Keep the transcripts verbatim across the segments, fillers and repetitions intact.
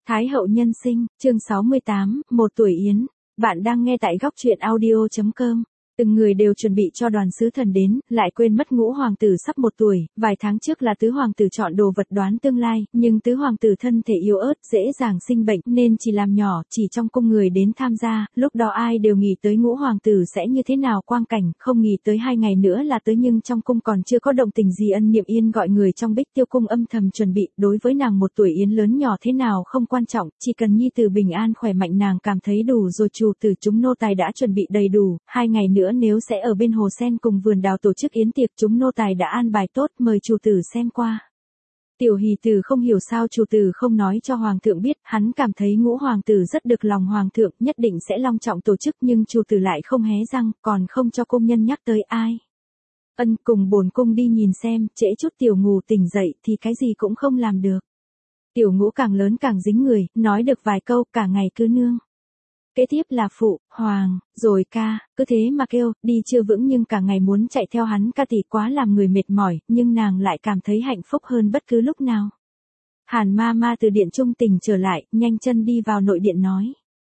Thái hậu nhân sinh, chương sáu mươi tám, một tuổi yến. Bạn đang nghe tại góc truyện audio chấm com. Từng người đều chuẩn bị cho đoàn sứ thần đến, lại quên mất ngũ hoàng tử sắp một tuổi, vài tháng trước là tứ hoàng tử chọn đồ vật đoán tương lai, nhưng tứ hoàng tử thân thể yếu ớt, dễ dàng sinh bệnh nên chỉ làm nhỏ, chỉ trong cung người đến tham gia, lúc đó ai đều nghĩ tới ngũ hoàng tử sẽ như thế nào quang cảnh, không nghĩ tới hai ngày nữa là tới nhưng trong cung còn chưa có động tình gì. Ân Niệm Yên gọi người trong Bích Tiêu cung âm thầm chuẩn bị, đối với nàng một tuổi yến lớn nhỏ thế nào không quan trọng, chỉ cần nhi tử bình an khỏe mạnh nàng cảm thấy đủ rồi. Chủ tử chúng nô tài đã chuẩn bị đầy đủ, hai ngày nữa nếu sẽ ở bên hồ sen cùng vườn đào tổ chức yến tiệc, chúng nô tài đã an bài tốt, mời chủ tử xem qua. Tiểu Hỷ Tử không hiểu sao chủ tử không nói cho hoàng thượng biết, hắn cảm thấy ngũ hoàng tử rất được lòng hoàng thượng, nhất định sẽ long trọng tổ chức, nhưng chủ tử lại không hé răng, còn không cho công nhân nhắc tới ai. Ân, cùng bổn cung đi nhìn xem, trễ chút tiểu Ngũ tỉnh dậy thì cái gì cũng không làm được. Tiểu Ngũ càng lớn càng dính người, nói được vài câu cả ngày cứ nương. Kế tiếp là phụ, hoàng, rồi ca, cứ thế mà kêu, đi chưa vững nhưng cả ngày muốn chạy theo hắn ca thì quá làm người mệt mỏi, nhưng nàng lại cảm thấy hạnh phúc hơn bất cứ lúc nào. Hàn ma ma từ điện trung tình trở lại, nhanh chân đi vào nội điện nói.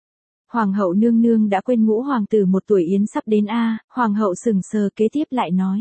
Hoàng hậu nương nương đã quên ngũ hoàng tử một tuổi yến sắp đến a. Hoàng hậu sừng sờ, kế tiếp lại nói.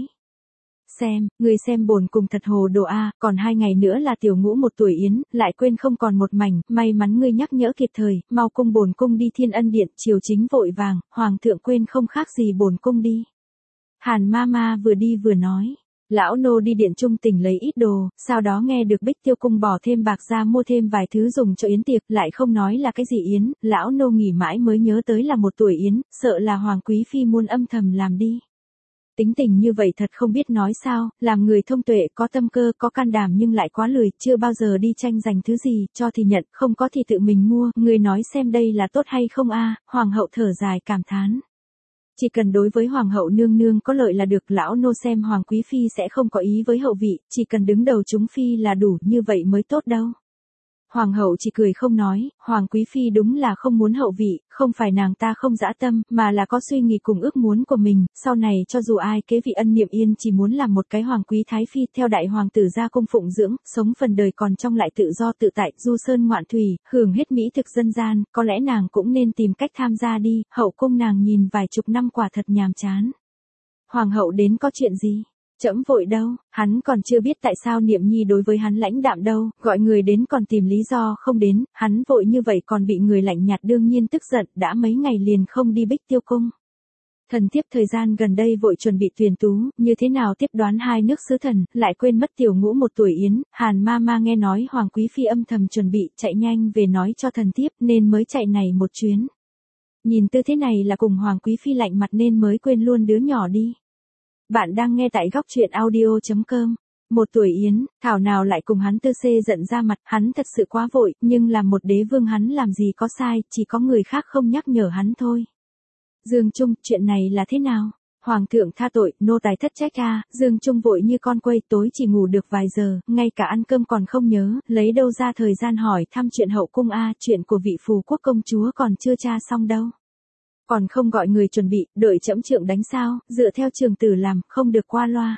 Xem, người xem bổn cung thật hồ đồ a, còn hai ngày nữa là tiểu Ngũ một tuổi yến, lại quên không còn một mảnh, may mắn ngươi nhắc nhở kịp thời, mau cung bổn cung đi Thiên Ân điện, triều chính vội vàng, hoàng thượng quên không khác gì bổn cung đi. Hàn ma ma vừa đi vừa nói, lão nô đi điện trung tỉnh lấy ít đồ, sau đó nghe được Bích Tiêu cung bỏ thêm bạc ra mua thêm vài thứ dùng cho yến tiệc, lại không nói là cái gì yến, lão nô nghỉ mãi mới nhớ tới là một tuổi yến, sợ là hoàng quý phi muốn âm thầm làm đi. Tính tình như vậy thật không biết nói sao, làm người thông tuệ, có tâm cơ, có can đảm nhưng lại quá lười, chưa bao giờ đi tranh giành thứ gì, cho thì nhận, không có thì tự mình mua, người nói xem đây là tốt hay không a? Hoàng hậu thở dài cảm thán. Chỉ cần đối với hoàng hậu nương nương có lợi là được, lão nô xem hoàng quý phi sẽ không có ý với hậu vị, chỉ cần đứng đầu chúng phi là đủ, như vậy mới tốt đâu. Hoàng hậu chỉ cười không nói, hoàng quý phi đúng là không muốn hậu vị, không phải nàng ta không dã tâm, mà là có suy nghĩ cùng ước muốn của mình, sau này cho dù ai kế vị. Ân Niệm Yên chỉ muốn làm một cái hoàng quý thái phi, theo đại hoàng tử ra cung phụng dưỡng, sống phần đời còn trong lại tự do tự tại, du sơn ngoạn thủy, hưởng hết mỹ thực dân gian, có lẽ nàng cũng nên tìm cách tham gia đi, hậu cung nàng nhìn vài chục năm quả thật nhàm chán. Hoàng hậu đến có chuyện gì? Trẫm vội đâu, hắn còn chưa biết tại sao Niệm Nhi đối với hắn lãnh đạm đâu, gọi người đến còn tìm lý do không đến, hắn vội như vậy còn bị người lạnh nhạt, đương nhiên tức giận, đã mấy ngày liền không đi Bích Tiêu cung. Thần thiếp thời gian gần đây vội chuẩn bị tuyển tú, như thế nào tiếp đoán hai nước sứ thần, lại quên mất tiểu Ngũ một tuổi yến. Hàn ma ma nghe nói hoàng quý phi âm thầm chuẩn bị, chạy nhanh về nói cho thần thiếp nên mới chạy này một chuyến. Nhìn tư thế này là cùng hoàng quý phi lạnh mặt nên mới quên luôn đứa nhỏ đi. Bạn đang nghe tại góc truyện audio chấm com. Một tuổi yến, thảo nào lại cùng hắn tư xê giận ra mặt, hắn thật sự quá vội, nhưng làm một đế vương hắn làm gì có sai, chỉ có người khác không nhắc nhở hắn thôi. Dương Trung, chuyện này là thế nào? Hoàng thượng tha tội, nô tài thất trách a. Dương Trung vội như con quay, tối chỉ ngủ được vài giờ, ngay cả ăn cơm còn không nhớ, lấy đâu ra thời gian hỏi thăm chuyện hậu cung a, chuyện của vị phù quốc công chúa còn chưa tra xong đâu. Còn không gọi người chuẩn bị, đợi trẫm trượng đánh sao, dựa theo trường tử làm, không được qua loa.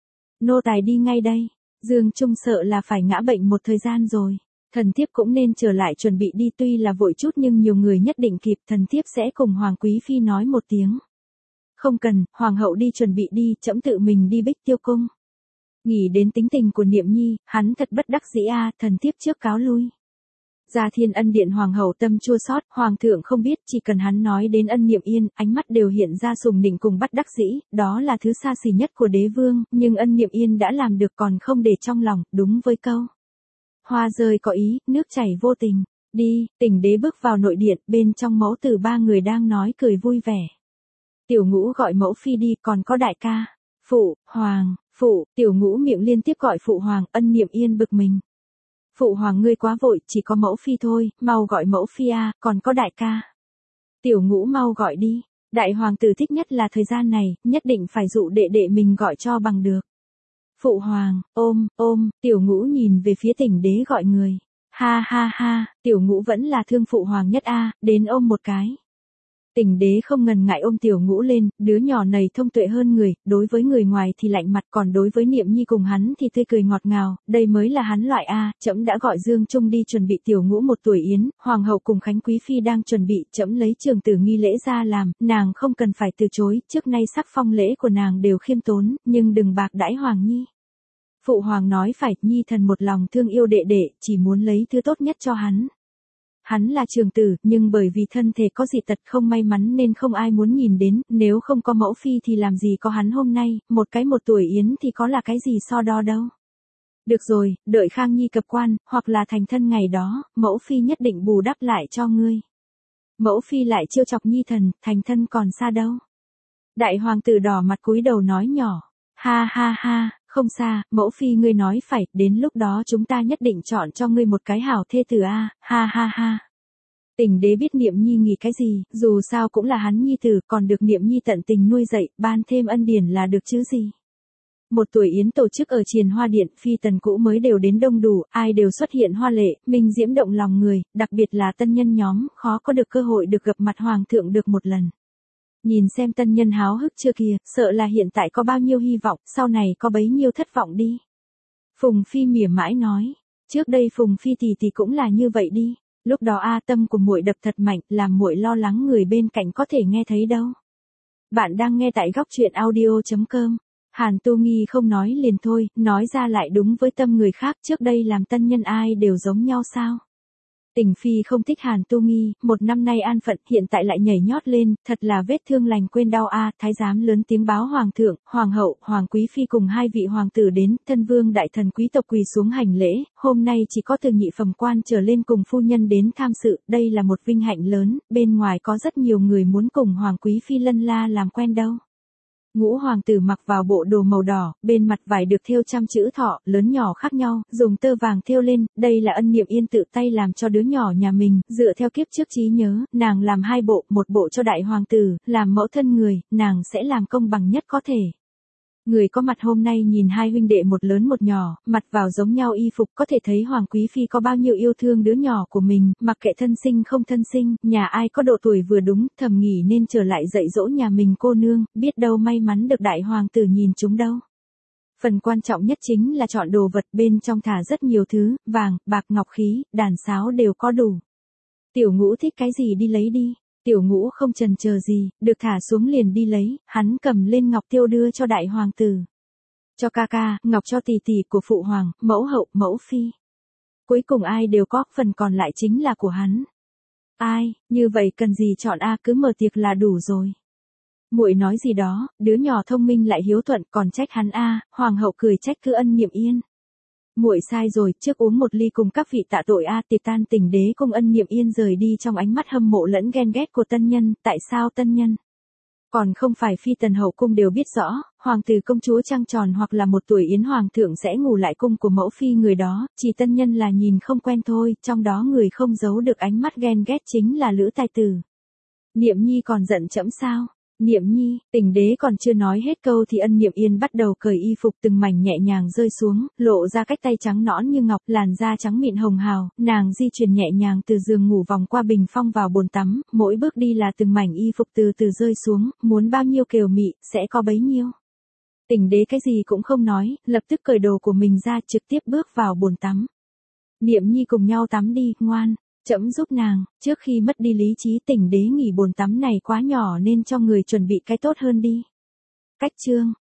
Nô tài đi ngay đây. Dương Trung sợ là phải ngã bệnh một thời gian rồi. Thần thiếp cũng nên trở lại chuẩn bị đi, tuy là vội chút nhưng nhiều người nhất định kịp, thần thiếp sẽ cùng hoàng quý phi nói một tiếng. Không cần, hoàng hậu đi chuẩn bị đi, trẫm tự mình đi Bích Tiêu cung. Nghĩ đến tính tình của Niệm Nhi, hắn thật bất đắc dĩ a, thần thiếp trước cáo lui. Ra Thiên Ân điện, hoàng hậu tâm chua xót, hoàng thượng không biết, chỉ cần hắn nói đến Ân Niệm Yên, ánh mắt đều hiện ra sùng nịnh cùng bất đắc dĩ, đó là thứ xa xỉ nhất của đế vương, nhưng Ân Niệm Yên đã làm được còn không để trong lòng, đúng với câu. Hoa rơi có ý, nước chảy vô tình. Đi, Tỉnh đế bước vào nội điện, bên trong mẫu tử ba người đang nói cười vui vẻ. Tiểu Ngũ gọi mẫu phi đi, còn có đại ca. Phụ, hoàng, phụ, tiểu Ngũ miệng liên tiếp gọi phụ hoàng. Ân Niệm Yên bực mình. Phụ hoàng ngươi quá vội, chỉ có mẫu phi thôi, mau gọi mẫu phi a, còn có đại ca. Tiểu Ngũ mau gọi đi, đại hoàng tử thích nhất là thời gian này, nhất định phải dụ đệ đệ mình gọi cho bằng được. Phụ hoàng, ôm, ôm, tiểu Ngũ nhìn về phía Tỉnh đế gọi người. Ha ha ha, tiểu Ngũ vẫn là thương phụ hoàng nhất a, đến ôm một cái. Tình đế không ngần ngại ôm tiểu ngũ lên, đứa nhỏ này thông tuệ hơn người, đối với người ngoài thì lạnh mặt, còn đối với Niệm Nhi cùng hắn thì tươi cười ngọt ngào, đây mới là hắn loại A, trẫm đã gọi Dương Trung đi chuẩn bị tiểu ngũ một tuổi yến, hoàng hậu cùng Khánh Quý Phi đang chuẩn bị, trẫm lấy trường tử nghi lễ ra làm, nàng không cần phải từ chối, trước nay sắc phong lễ của nàng đều khiêm tốn, nhưng đừng bạc đãi Hoàng Nhi. Phụ hoàng nói phải, Nhi thần một lòng thương yêu đệ đệ, chỉ muốn lấy thứ tốt nhất cho hắn. Hắn là trường tử, nhưng bởi vì thân thể có dị tật không may mắn nên không ai muốn nhìn đến, nếu không có mẫu phi thì làm gì có hắn hôm nay, một cái một tuổi yến thì có là cái gì so đo đâu. Được rồi, đợi Khang Nhi cập quan, hoặc là thành thân ngày đó, mẫu phi nhất định bù đắp lại cho ngươi. Mẫu phi lại trêu chọc Nhi thần, thành thân còn xa đâu. Đại hoàng tử đỏ mặt cúi đầu nói nhỏ, ha ha ha. Không xa, mẫu phi ngươi nói phải, đến lúc đó chúng ta nhất định chọn cho ngươi một cái hảo thê tử a, ha ha ha. Tình đế biết Niệm Nhi nghĩ cái gì, dù sao cũng là hắn nhi tử, còn được Niệm Nhi tận tình nuôi dạy, ban thêm ân điển là được chứ gì. Một tuổi yến tổ chức ở Triền Hoa Điện, phi tần cũ mới đều đến đông đủ, ai đều xuất hiện hoa lệ, minh diễm động lòng người, đặc biệt là tân nhân nhóm, khó có được cơ hội được gặp mặt hoàng thượng được một lần. Nhìn xem tân nhân háo hức chưa kìa, sợ là hiện tại có bao nhiêu hy vọng, sau này có bấy nhiêu thất vọng đi. Phùng Phi mỉa mãi nói, trước đây Phùng Phi tỷ tỷ cũng là như vậy đi, lúc đó a tâm của muội đập thật mạnh, làm muội lo lắng người bên cạnh có thể nghe thấy đâu. Bạn đang nghe tại góc truyện audio chấm com. Hàn Tu Nghi không nói liền thôi, nói ra lại đúng với tâm người khác, trước đây làm tân nhân ai đều giống nhau sao? Tình Phi không thích Hàn Tu Nghi, một năm nay an phận, hiện tại lại nhảy nhót lên, thật là vết thương lành quên đau a. Thái giám lớn tiếng báo hoàng thượng, hoàng hậu, hoàng quý phi cùng hai vị hoàng tử đến, thân vương đại thần quý tộc quỳ xuống hành lễ, hôm nay chỉ có từ nhị phẩm quan trở lên cùng phu nhân đến tham sự, đây là một vinh hạnh lớn, bên ngoài có rất nhiều người muốn cùng hoàng quý phi lân la làm quen đâu. Ngũ hoàng tử mặc vào bộ đồ màu đỏ, bên mặt vải được thêu trăm chữ thọ, lớn nhỏ khác nhau, dùng tơ vàng thêu lên, đây là Ân Niệm Yên tự tay làm cho đứa nhỏ nhà mình, dựa theo kiếp trước trí nhớ, nàng làm hai bộ, một bộ cho đại hoàng tử, làm mẫu thân người, nàng sẽ làm công bằng nhất có thể. Người có mặt hôm nay nhìn hai huynh đệ một lớn một nhỏ, mặt vào giống nhau y phục, có thể thấy Hoàng Quý Phi có bao nhiêu yêu thương đứa nhỏ của mình, mặc kệ thân sinh không thân sinh, nhà ai có độ tuổi vừa đúng, thầm nghỉ nên trở lại dạy dỗ nhà mình cô nương, biết đâu may mắn được đại hoàng tử nhìn chúng đâu. Phần quan trọng nhất chính là chọn đồ vật, bên trong thả rất nhiều thứ, vàng, bạc, ngọc khí, đàn sáo đều có đủ. Tiểu Ngũ thích cái gì đi lấy đi. Tiểu Ngũ không chần chờ gì, được thả xuống liền đi lấy, hắn cầm lên ngọc tiêu đưa cho đại hoàng tử. Cho ca ca, ngọc cho tỷ tỷ của phụ hoàng, mẫu hậu, mẫu phi. Cuối cùng ai đều có, phần còn lại chính là của hắn. Ai, như vậy cần gì chọn a, cứ mở tiệc là đủ rồi. Muội nói gì đó, đứa nhỏ thông minh lại hiếu thuận, còn trách hắn a, hoàng hậu cười trách cứ Ân Niệm Yên. Muội sai rồi, trước uống một ly cùng các vị tạ tội a. Tiệc tan tình đế cùng Ân Niệm Yên rời đi trong ánh mắt hâm mộ lẫn ghen ghét của tân nhân, tại sao tân nhân? Còn không phải phi tần hậu cung đều biết rõ, hoàng tử công chúa trăng tròn hoặc là một tuổi yến hoàng thượng sẽ ngủ lại cung của mẫu phi người đó, chỉ tân nhân là nhìn không quen thôi, trong đó người không giấu được ánh mắt ghen ghét chính là Lữ Tài Tử. Niệm Nhi còn giận trẫm sao? Niệm Nhi, tình đế còn chưa nói hết câu thì Ân Niệm Yên bắt đầu cởi y phục, từng mảnh nhẹ nhàng rơi xuống, lộ ra cách tay trắng nõn như ngọc, làn da trắng mịn hồng hào, nàng di chuyển nhẹ nhàng từ giường ngủ vòng qua bình phong vào bồn tắm, mỗi bước đi là từng mảnh y phục từ từ rơi xuống, muốn bao nhiêu kiều mị, sẽ có bấy nhiêu. Tình đế cái gì cũng không nói, lập tức cởi đồ của mình ra trực tiếp bước vào bồn tắm. Niệm Nhi cùng nhau tắm đi, ngoan. Trẫm giúp nàng, trước khi mất đi lý trí tình đế nghỉ bồn tắm này quá nhỏ nên cho người chuẩn bị cái tốt hơn đi. Cách chương